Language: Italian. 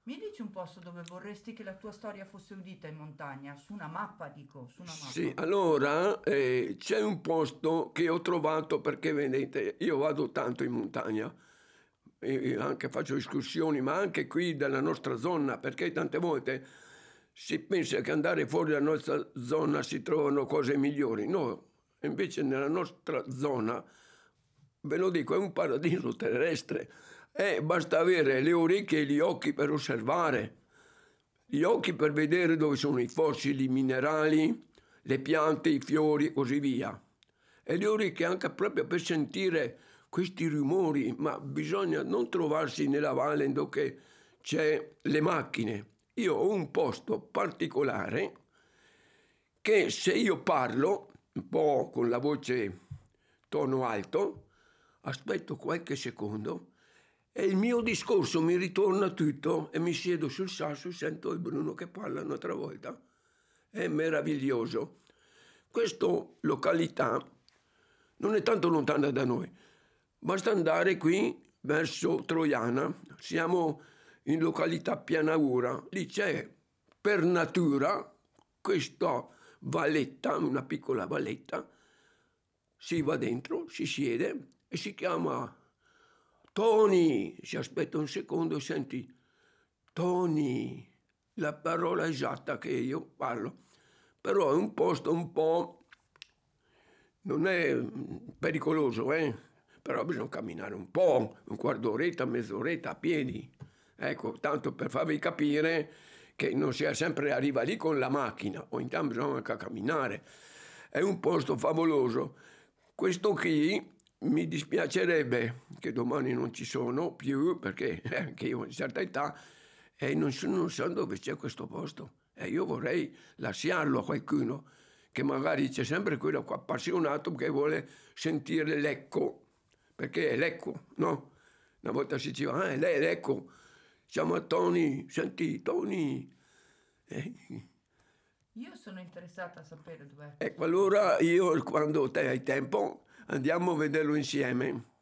Mi dici un posto dove vorresti che la tua storia fosse udita in montagna? Su una mappa, dico, su una Sì, mappa. allora c'è un posto che ho trovato perché vedete, io vado tanto in montagna, e anche faccio escursioni, ma anche qui dalla nostra zona, perché tante volte si pensa che andare fuori dalla nostra zona si trovano cose migliori. No, invece nella nostra zona, ve lo dico, è un paradiso terrestre. Basta avere le orecchie e gli occhi per osservare, gli occhi per vedere dove sono i fossili, i minerali, le piante, i fiori e così via. E le orecchie anche proprio per sentire questi rumori, ma bisogna non trovarsi nella valle dove c'è le macchine. Io ho un posto particolare che se io parlo, un po' con la voce tono alto, aspetto qualche secondo e il mio discorso mi ritorna tutto e mi siedo sul sasso e sento il Bruno che parla un'altra volta. È meraviglioso. Questa località non è tanto lontana da noi, basta andare qui verso Troiana, siamo in località Pianaura, lì c'è per natura questa valletta, una piccola valletta, si va dentro, si siede e si chiama Tony, si aspetta un secondo e senti Tony, la parola esatta che io parlo, però è un posto un po', non è pericoloso, però bisogna camminare un po', un quarto d'oretta, mezz'oretta a piedi, ecco, tanto per farvi capire che non si è sempre arriva lì con la macchina, o intanto bisogna anche camminare, è un posto favoloso. Questo qui mi dispiacerebbe che domani non ci sono più, perché anche io ho una certa età e non so dove c'è questo posto. E io vorrei lasciarlo a qualcuno, che magari c'è sempre quello appassionato che vuole sentire l'eco, perché è l'eco, no? Una volta si diceva, lei è l'eco, chiama Tony, senti Tony. Eh, Io sono interessata a sapere dov'è Ecco, questo posto. allora io quando te hai tempo andiamo a vederlo insieme.